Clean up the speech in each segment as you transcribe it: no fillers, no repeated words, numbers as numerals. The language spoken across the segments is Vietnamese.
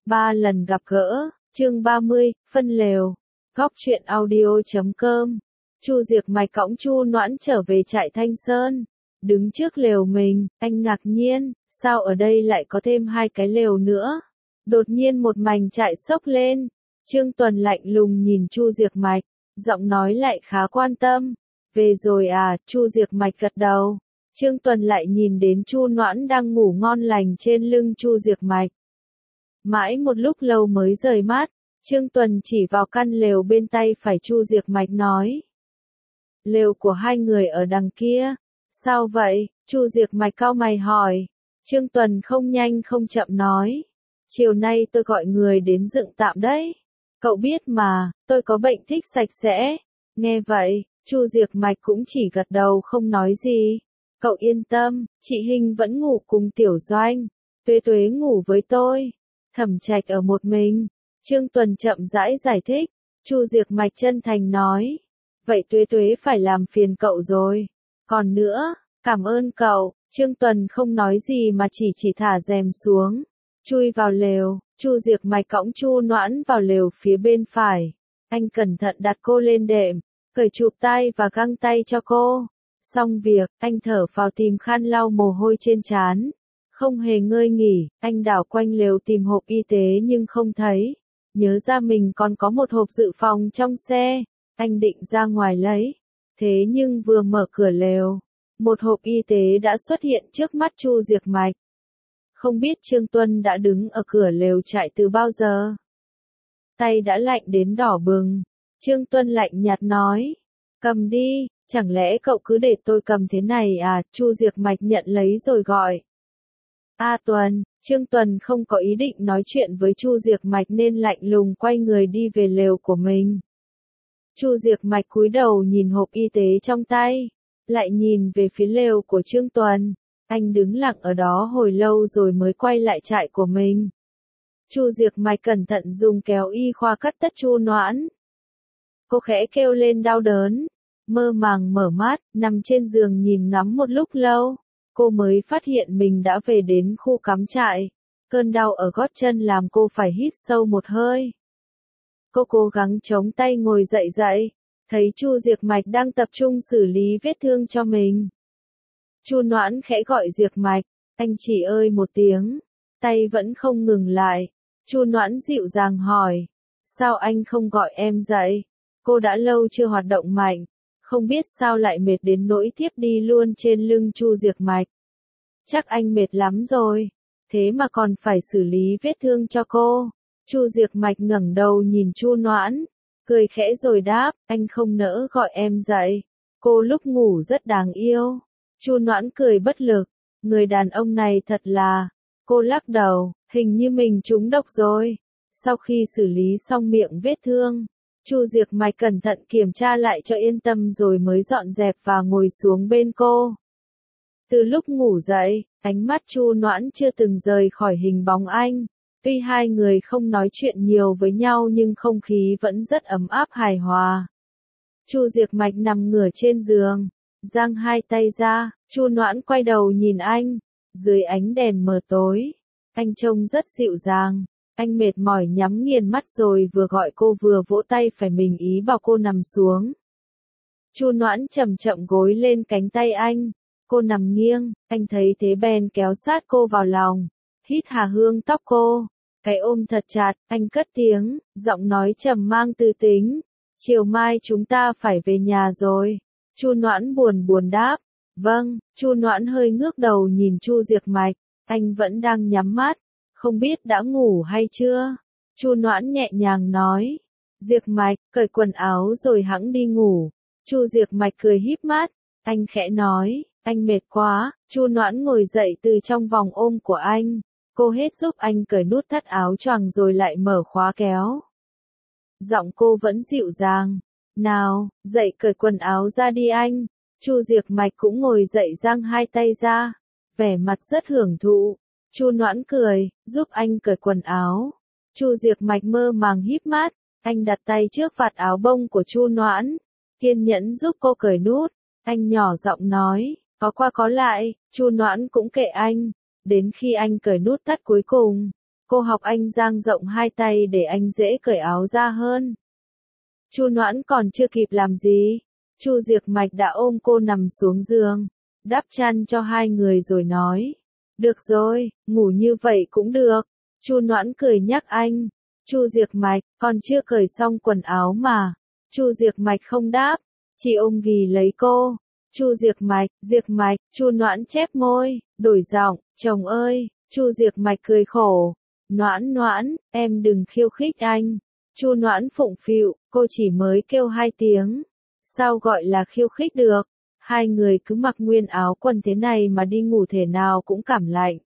Ba lần gặp gỡ, chương 30, phân lều. Góc truyện audio.com. Chu Diệc Mạch cõng Chu Noãn trở về trại Thanh Sơn. Đứng trước lều mình, anh ngạc nhiên, sao ở đây lại có thêm hai cái lều nữa? Đột nhiên một mảnh trại xốc lên. Trương Tuần lạnh lùng nhìn Chu Diệc Mạch, giọng nói lại khá quan tâm. Về rồi à? Chu Diệc Mạch gật đầu. Trương Tuần lại nhìn đến Chu Noãn đang ngủ ngon lành trên lưng Chu Diệc Mạch. Mãi một lúc lâu mới rời mắt, Trương Tuần chỉ vào căn lều bên tay phải Chu Diệc Mạch nói. Lều của hai người ở đằng kia. Sao vậy? Chu Diệc Mạch cau mày hỏi. Trương Tuần không nhanh không chậm nói. Chiều nay tôi gọi người đến dựng tạm đấy. Cậu biết mà, tôi có bệnh thích sạch sẽ. Nghe vậy, Chu Diệc Mạch cũng chỉ gật đầu không nói gì. Cậu yên tâm, chị Hinh vẫn ngủ cùng Tiểu Doanh. Tuế Tuế ngủ với tôi. Thẩm Trạch ở một mình. Trương Tuần chậm rãi giải thích. Chu Diệc Mạch chân thành nói. Vậy Tuế Tuế phải làm phiền cậu rồi. Còn nữa, cảm ơn cậu. Trương Tuần không nói gì mà chỉ thả rèm xuống. Chui vào lều, Chu Diệc Mạch cõng Chu Noãn vào lều phía bên phải. Anh cẩn thận đặt cô lên đệm, cởi chụp tay và găng tay cho cô. Xong việc, anh thở phào tìm khăn lau mồ hôi trên trán. Không hề ngơi nghỉ, anh đảo quanh lều tìm hộp y tế nhưng không thấy. Nhớ ra mình còn có một hộp dự phòng trong xe. Anh định ra ngoài lấy. Thế nhưng vừa mở cửa lều, một hộp y tế đã xuất hiện trước mắt Chu Diệc Mạch. Không biết Trương Tuân đã đứng ở cửa lều trại từ bao giờ. Tay đã lạnh đến đỏ bừng. Trương Tuân lạnh nhạt nói. Cầm đi, chẳng lẽ cậu cứ để tôi cầm thế này à? Chu Diệc Mạch nhận lấy rồi gọi. Tuần, Trương Tuần không có ý định nói chuyện với Chu Diệc Mạch nên lạnh lùng quay người đi về lều của mình. Chu Diệc Mạch cúi đầu nhìn hộp y tế trong tay, lại nhìn về phía lều của Trương Tuần. Anh đứng lặng ở đó hồi lâu rồi mới quay lại trại của mình. Chu Diệc Mạch cẩn thận dùng kéo y khoa cắt tất Chu Noãn. Cô khẽ kêu lên đau đớn, mơ màng mở mắt, nằm trên giường nhìn ngắm một lúc lâu. Cô mới phát hiện mình đã về đến khu cắm trại. Cơn đau ở gót chân làm cô phải hít sâu một hơi. Cô cố gắng chống tay ngồi dậy, thấy Chu Diệc Mạch đang tập trung xử lý vết thương cho mình. Chu Noãn khẽ gọi Diệc Mạch, anh chỉ ơi một tiếng, tay vẫn không ngừng lại. Chu Noãn dịu dàng hỏi, sao anh không gọi em dậy? Cô đã lâu chưa hoạt động mạnh, không biết sao lại mệt đến nỗi thiếp đi luôn trên lưng Chu Diệc Mạch. Chắc anh mệt lắm rồi, thế mà còn phải xử lý vết thương cho cô. Chu Diệc Mạch ngẩng đầu nhìn Chu Noãn, cười khẽ rồi đáp, anh không nỡ gọi em dậy. Cô lúc ngủ rất đáng yêu. Chu Noãn cười bất lực, người đàn ông này thật là. Cô lắc đầu, hình như mình trúng độc rồi. Sau khi xử lý xong miệng vết thương, Chu Diệc Mạch cẩn thận kiểm tra lại cho yên tâm rồi mới dọn dẹp và ngồi xuống bên cô. Từ lúc ngủ dậy, ánh mắt Chu Noãn chưa từng rời khỏi hình bóng anh. Tuy hai người không nói chuyện nhiều với nhau nhưng không khí vẫn rất ấm áp hài hòa. Chu Diệc Mạch nằm ngửa trên giường, giang hai tay ra. Chu Noãn quay đầu nhìn anh. Dưới ánh đèn mờ tối, anh trông rất dịu dàng. Anh mệt mỏi nhắm nghiền mắt rồi vừa gọi cô vừa vỗ tay phải mình ý bảo cô nằm xuống. Chu Noãn chậm chậm gối lên cánh tay anh. Cô nằm nghiêng, anh thấy thế bèn kéo sát cô vào lòng, hít hà hương tóc cô. Cái ôm thật chặt, anh cất tiếng, giọng nói trầm mang tư tính. Chiều mai chúng ta phải về nhà rồi. Chu Noãn buồn buồn đáp. Vâng. Chu Noãn hơi ngước đầu nhìn Chu Diệc Mạch. Anh vẫn đang nhắm mắt, không biết đã ngủ hay chưa. Chu Noãn nhẹ nhàng nói. Diệc Mạch, cởi quần áo rồi hẵng đi ngủ. Chu Diệc Mạch cười híp mắt. Anh khẽ nói, anh mệt quá. Chu Noãn ngồi dậy từ trong vòng ôm của anh. Cô hết giúp anh cởi nút thắt áo choàng rồi lại mở khóa kéo. Giọng cô vẫn dịu dàng. Nào, dậy cởi quần áo ra đi anh. Chu Diệc Mạch cũng ngồi dậy giang hai tay ra, vẻ mặt rất hưởng thụ. Chu Noãn cười, giúp anh cởi quần áo. Chu Diệc Mạch mơ màng híp mắt, anh đặt tay trước vạt áo bông của Chu Noãn, kiên nhẫn giúp cô cởi nút. Anh nhỏ giọng nói, có qua có lại. Chu Noãn cũng kệ anh, đến khi anh cởi nút thắt cuối cùng, Cô học anh dang rộng hai tay để anh dễ cởi áo ra hơn. Chu Noãn còn chưa kịp làm gì, Chu Diệc Mạch đã ôm cô nằm xuống giường, đắp chăn cho hai người rồi nói. Được rồi, ngủ như vậy cũng được. Chu Noãn cười nhắc anh. Chu Diệc Mạch, còn chưa cởi xong quần áo mà. Chu Diệc Mạch không đáp, chỉ ôm ghì lấy cô. Chu Diệc Mạch, Chu Noãn chép môi, đổi giọng, chồng ơi. Chu Diệc Mạch cười khổ. Noãn, em đừng khiêu khích anh. Chu Noãn phụng phịu, cô chỉ mới kêu 2 tiếng. Sao gọi là khiêu khích được? Hai người cứ mặc nguyên áo quần thế này mà đi ngủ thể nào cũng cảm lạnh.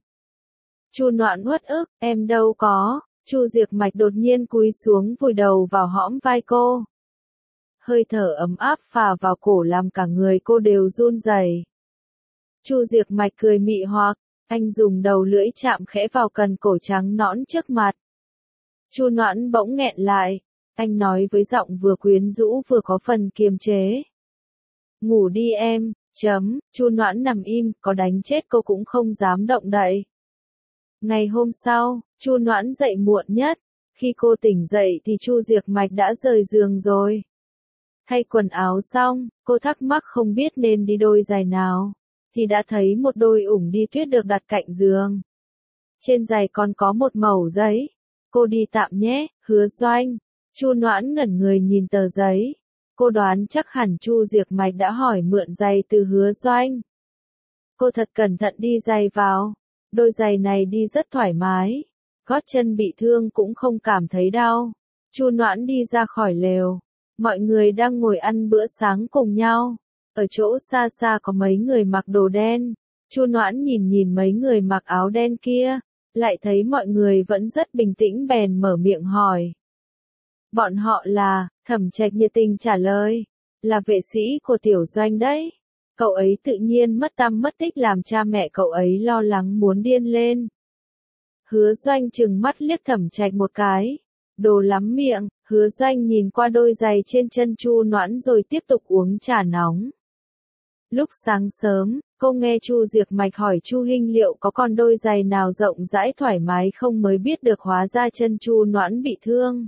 Chu Noãn uất ức, em đâu có. Chu Diệc Mạch đột nhiên cúi xuống vùi đầu vào hõm vai cô. Hơi thở ấm áp phả vào cổ làm cả người cô đều run rẩy. Chu Diệc Mạch cười mị hoặc, anh dùng đầu lưỡi chạm khẽ vào cần cổ trắng nõn trước mặt. Chu Noãn bỗng nghẹn lại, anh nói với giọng vừa quyến rũ vừa có phần kiềm chế. Ngủ đi em, Chu Noãn nằm im, có đánh chết cô cũng không dám động đậy. Ngày hôm sau, Chu Noãn dậy muộn nhất, khi cô tỉnh dậy thì Chu Diệc Mạch đã rời giường rồi. Thay quần áo xong, cô thắc mắc không biết nên đi đôi giày nào, thì đã thấy một đôi ủng đi tuyết được đặt cạnh giường. Trên giày còn có một mẩu giấy. Cô đi tạm nhé, Hứa Doanh. Chu Noãn ngẩn người nhìn tờ giấy. Cô đoán chắc hẳn Chu Diệc Mạch đã hỏi mượn giày từ Hứa Doanh. Cô thật cẩn thận đi giày vào. Đôi giày này đi rất thoải mái. Gót chân bị thương cũng không cảm thấy đau. Chu Noãn đi ra khỏi lều. Mọi người đang ngồi ăn bữa sáng cùng nhau. Ở chỗ xa xa có mấy người mặc đồ đen. Chu Noãn nhìn mấy người mặc áo đen kia, lại thấy mọi người vẫn rất bình tĩnh bèn mở miệng hỏi. Bọn họ là, Thẩm Trạch nhiệt tình trả lời, là vệ sĩ của Tiểu Doanh đấy. Cậu ấy tự nhiên mất tăm mất tích làm cha mẹ cậu ấy lo lắng muốn điên lên. Hứa Doanh trừng mắt liếc Thẩm Trạch một cái. Đồ lắm miệng. Hứa Doanh nhìn qua đôi giày trên chân Chu Noãn rồi tiếp tục uống trà nóng. Lúc sáng sớm, cô nghe Chu Diệc Mạch hỏi Chu Hinh liệu có con đôi giày nào rộng rãi thoải mái không mới biết được hóa ra chân Chu Noãn bị thương.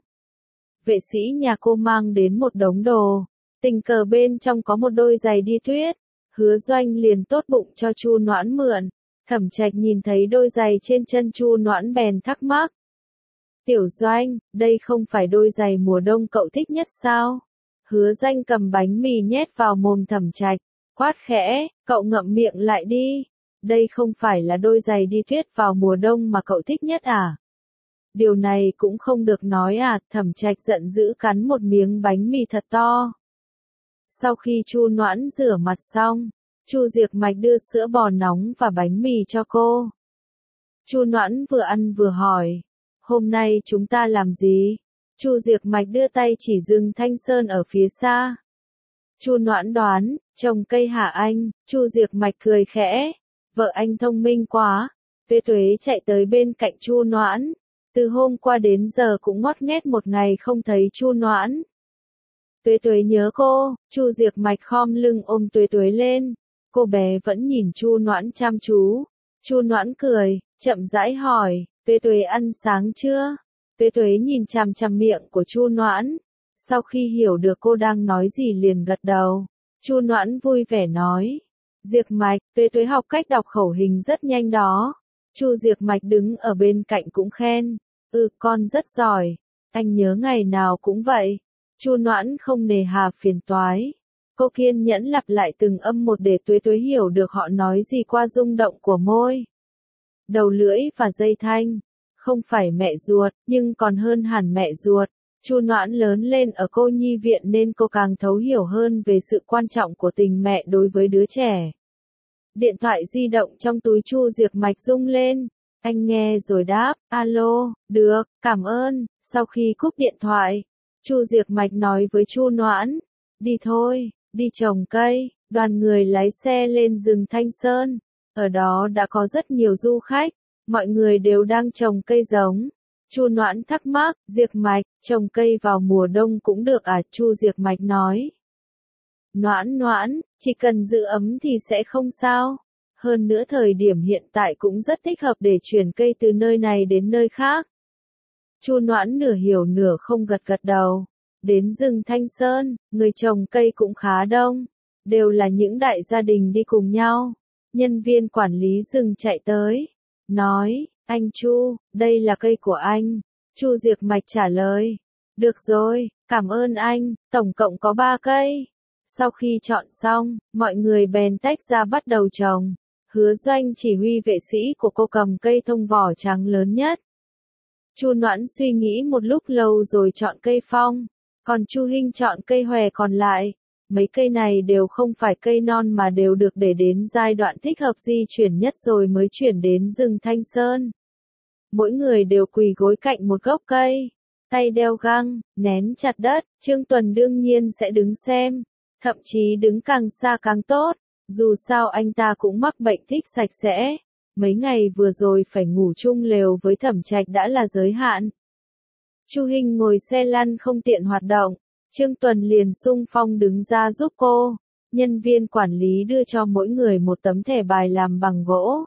Vệ sĩ nhà cô mang đến một đống đồ, tình cờ bên trong có một đôi giày đi tuyết. Hứa Doanh liền tốt bụng cho Chu Noãn mượn. Thẩm Trạch nhìn thấy đôi giày trên chân Chu Noãn bèn thắc mắc. Tiểu Doanh, đây không phải đôi giày mùa đông cậu thích nhất sao? Hứa Doanh cầm bánh mì nhét vào mồm Thẩm Trạch, quát khẽ, cậu ngậm miệng lại đi. Đây không phải là đôi giày đi tuyết vào mùa đông mà cậu thích nhất à? Điều này cũng không được nói à? Thẩm Trạch giận dữ cắn một miếng bánh mì thật to. Sau khi Chu Noãn rửa mặt xong, Chu Diệc Mạch đưa sữa bò nóng và bánh mì cho cô. Chu Noãn vừa ăn vừa hỏi. Hôm nay chúng ta làm gì? Chu Diệc Mạch đưa tay chỉ rừng Thanh Sơn ở phía xa. Chu Noãn đoán, trồng cây hả anh? Chu Diệc Mạch cười khẽ. Vợ anh thông minh quá. Tuế Tuế chạy tới bên cạnh Chu Noãn. Từ hôm qua đến giờ cũng ngót nghét một ngày không thấy Chu Noãn. Tuế Tuế nhớ cô. Chu Diệc Mạch khom lưng ôm Tuế Tuế lên. Cô bé vẫn nhìn Chu Noãn chăm chú. Chu Noãn cười, chậm rãi hỏi. Tuế Tuế ăn sáng chưa? Tuế Tuế nhìn chằm chằm miệng của Chu Noãn. Sau khi hiểu được cô đang nói gì liền gật đầu. Chu Noãn vui vẻ nói. Diệc Mạch, Tuế Tuế học cách đọc khẩu hình rất nhanh đó. Chu Diệc Mạch đứng ở bên cạnh cũng khen. Con rất giỏi. Anh nhớ ngày nào cũng vậy. Chu Noãn không nề hà phiền toái. Cô kiên nhẫn lặp lại từng âm một để Tuế Tuế hiểu được họ nói gì qua rung động của môi, đầu lưỡi và dây thanh. Không phải mẹ ruột, nhưng còn hơn hẳn mẹ ruột. Chu Noãn lớn lên ở cô nhi viện nên cô càng thấu hiểu hơn về sự quan trọng của tình mẹ đối với đứa trẻ. Điện thoại di động trong túi Chu Diệc Mạch rung lên. Anh nghe rồi đáp, alo, được, cảm ơn. Sau khi cúp điện thoại, Chu Diệc Mạch nói với Chu Noãn, đi thôi, đi trồng cây. Đoàn người lái xe lên rừng Thanh Sơn. Ở đó đã có rất nhiều du khách, mọi người đều đang trồng cây giống. Chu Noãn thắc mắc, Diệc Mạch, trồng cây vào mùa đông cũng được à? Chu Diệc Mạch nói. Noãn, chỉ cần giữ ấm thì sẽ không sao. Hơn nữa thời điểm hiện tại cũng rất thích hợp để chuyển cây từ nơi này đến nơi khác. Chu Noãn nửa hiểu nửa không gật gật đầu. Đến rừng Thanh Sơn, người trồng cây cũng khá đông. Đều là những đại gia đình đi cùng nhau. Nhân viên quản lý rừng chạy tới. Nói, anh Chu, đây là cây của anh. Chu Diệc Mạch trả lời. Được rồi, cảm ơn anh, tổng cộng có 3 cây. Sau khi chọn xong, mọi người bèn tách ra bắt đầu trồng. Hứa Doanh chỉ huy vệ sĩ của cô cầm cây thông vỏ trắng lớn nhất. Chu Noãn suy nghĩ một lúc lâu rồi chọn cây phong, còn Chu Hinh chọn cây hòe còn lại. Mấy cây này đều không phải cây non mà đều được để đến giai đoạn thích hợp di chuyển nhất rồi mới chuyển đến rừng Thanh Sơn. Mỗi người đều quỳ gối cạnh một gốc cây, tay đeo găng, nén chặt đất. Trương Tuần đương nhiên sẽ đứng xem, thậm chí đứng càng xa càng tốt, dù sao anh ta cũng mắc bệnh thích sạch sẽ. Mấy ngày vừa rồi phải ngủ chung lều với Thẩm Trạch đã là giới hạn. Chu Hinh ngồi xe lăn không tiện hoạt động, Trương Tuần liền xung phong đứng ra giúp cô. Nhân viên quản lý đưa cho mỗi người một tấm thẻ bài làm bằng gỗ,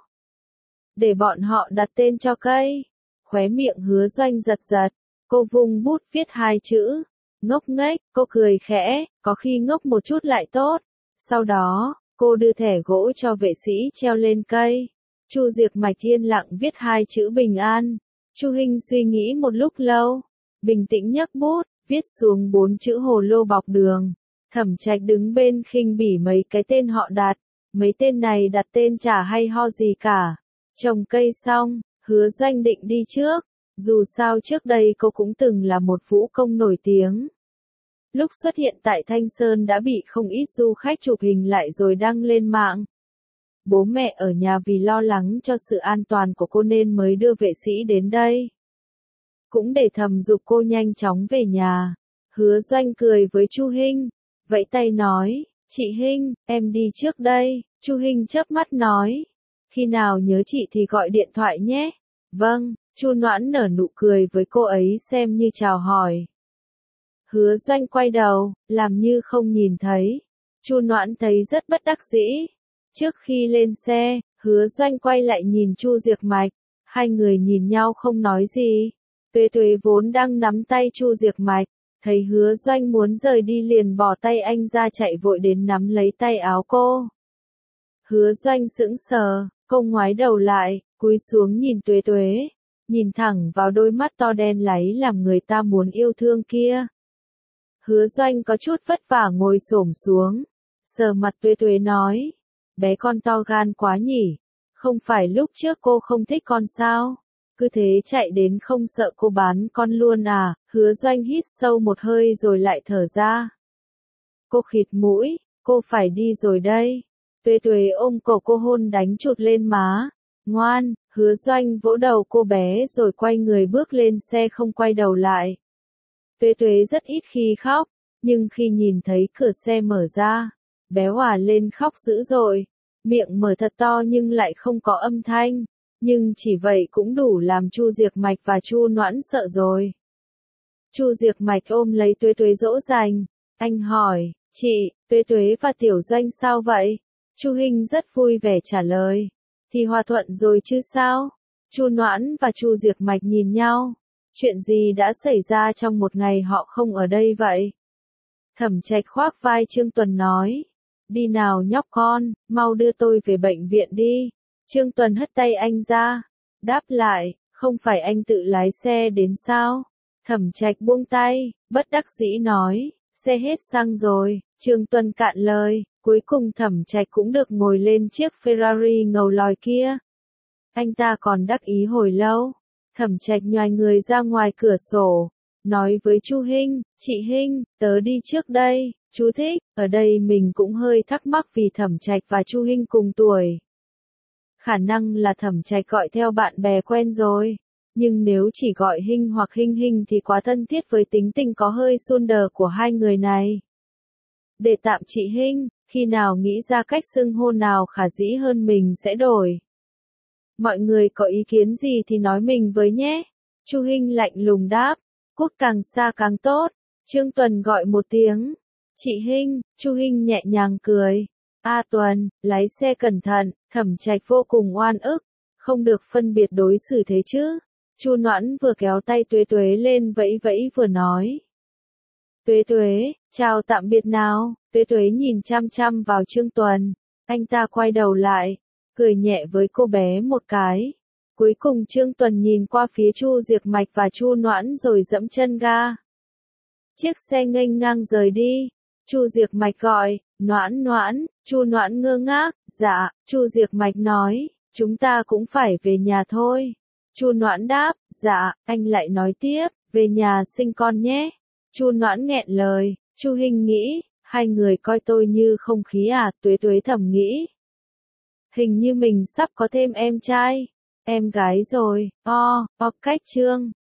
để bọn họ đặt tên cho cây. Khóe miệng Hứa Doanh giật giật, cô vung bút viết 2 chữ, ngốc nghếch. Cô cười khẽ, có khi ngốc một chút lại tốt. Sau đó, cô đưa thẻ gỗ cho vệ sĩ treo lên cây. Chu Diệc Mạch yên lặng viết 2 chữ bình an. Chu Hinh suy nghĩ một lúc lâu, bình tĩnh nhấc bút, viết xuống 4 chữ hồ lô bọc đường. Thẩm Trạch đứng bên khinh bỉ mấy cái tên họ đặt. Mấy tên này đặt tên chả hay ho gì cả. Trồng cây xong, Hứa Doanh định đi trước. Dù sao trước đây cô cũng từng là một vũ công nổi tiếng. Lúc xuất hiện tại Thanh Sơn đã bị không ít du khách chụp hình lại rồi đăng lên mạng. Bố mẹ ở nhà vì lo lắng cho sự an toàn của cô nên mới đưa vệ sĩ đến đây. Cũng để thầm giục cô nhanh chóng về nhà. Hứa Doanh cười với Chu Hinh, vẫy tay nói, chị Hinh, em đi trước đây. Chu Hinh chớp mắt nói, khi nào nhớ chị thì gọi điện thoại nhé. Vâng, Chu Noãn nở nụ cười với cô ấy xem như chào hỏi. Hứa Doanh quay đầu, làm như không nhìn thấy. Chu Noãn thấy rất bất đắc dĩ. Trước khi lên xe, Hứa Doanh quay lại nhìn Chu Diệc Mạch. Hai người nhìn nhau không nói gì. Tuế Tuế vốn đang nắm tay Chu Diệc Mạch, thấy Hứa Doanh muốn rời đi liền bỏ tay anh ra chạy vội đến nắm lấy tay áo cô. Hứa Doanh sững sờ, cô ngoái đầu lại, cúi xuống nhìn Tuế Tuế, nhìn thẳng vào đôi mắt to đen láy làm người ta muốn yêu thương kia. Hứa Doanh có chút vất vả ngồi xổm xuống, sờ mặt Tuế Tuế nói, bé con to gan quá nhỉ, không phải lúc trước cô không thích con sao? Cứ thế chạy đến không sợ cô bán con luôn à? Hứa Doanh hít sâu một hơi rồi lại thở ra. Cô khịt mũi, cô phải đi rồi đây. Tuế Tuế ôm cổ cô hôn đánh chụt lên má. Ngoan, Hứa Doanh vỗ đầu cô bé rồi quay người bước lên xe không quay đầu lại. Tuế Tuế rất ít khi khóc, nhưng khi nhìn thấy cửa xe mở ra, bé òa lên khóc dữ dội, miệng mở thật to nhưng lại không có âm thanh. Nhưng chỉ vậy cũng đủ làm Chu Diệc Mạch và Chu Noãn sợ rồi. Chu Diệc Mạch ôm lấy Tuế Tuế dỗ dành. Anh hỏi, chị, Tuế Tuế và Tiểu Doanh sao vậy? Chu Hinh rất vui vẻ trả lời. Thì hòa thuận rồi chứ sao? Chu Noãn và Chu Diệc Mạch nhìn nhau. Chuyện gì đã xảy ra trong một ngày họ không ở đây vậy? Thẩm Trạch khoác vai Trương Tuần nói. Đi nào nhóc con, mau đưa tôi về bệnh viện đi. Trương Tuần hất tay anh ra. Đáp lại, không phải anh tự lái xe đến sao? Thẩm Trạch buông tay, bất đắc dĩ nói, xe hết xăng rồi. Trương Tuần cạn lời, cuối cùng Thẩm Trạch cũng được ngồi lên chiếc Ferrari ngầu lòi kia. Anh ta còn đắc ý hồi lâu. Thẩm Trạch nhoài người ra ngoài cửa sổ, nói với Chu Hinh, chị Hinh, tớ đi trước đây. Chú thích, ở đây mình cũng hơi thắc mắc vì Thẩm Trạch và Chu Hinh cùng tuổi. Khả năng là Thẩm Trạch gọi theo bạn bè quen rồi. Nhưng nếu chỉ gọi Hinh hoặc Hinh Hinh thì quá thân thiết với tính tình có hơi xôn đờ của hai người này. Để tạm chị Hinh, khi nào nghĩ ra cách xưng hô nào khả dĩ hơn mình sẽ đổi. Mọi người có ý kiến gì thì nói mình với nhé. Chu Hinh lạnh lùng đáp, cút càng xa càng tốt. Trương Tuần gọi một tiếng. Chị Hinh, Chu Hinh nhẹ nhàng cười. A Tuần, lái xe cẩn thận, Thẩm Trạch vô cùng oan ức, không được phân biệt đối xử thế chứ. Chu Noãn vừa kéo tay Tuế Tuế lên vẫy vẫy vừa nói. Tuế Tuế, chào tạm biệt nào. Tuế Tuế nhìn chăm chăm vào Trương Tuần, anh ta quay đầu lại, cười nhẹ với cô bé một cái. Cuối cùng Trương Tuần nhìn qua phía Chu Diệc Mạch và Chu Noãn rồi dẫm chân ga. Chiếc xe nghênh ngang rời đi. Chu Diệc Mạch gọi, Noãn Noãn. Chu Noãn ngơ ngác, dạ. Chu Diệc Mạch nói, chúng ta cũng phải về nhà thôi. Chu Noãn đáp, dạ. Anh lại nói tiếp, về nhà sinh con nhé. Chu Noãn nghẹn lời. Chu Hinh nghĩ, hai người coi tôi như không khí à. Tuế Tuế thầm nghĩ, hình như mình sắp có thêm em trai, em gái rồi. Cách Trương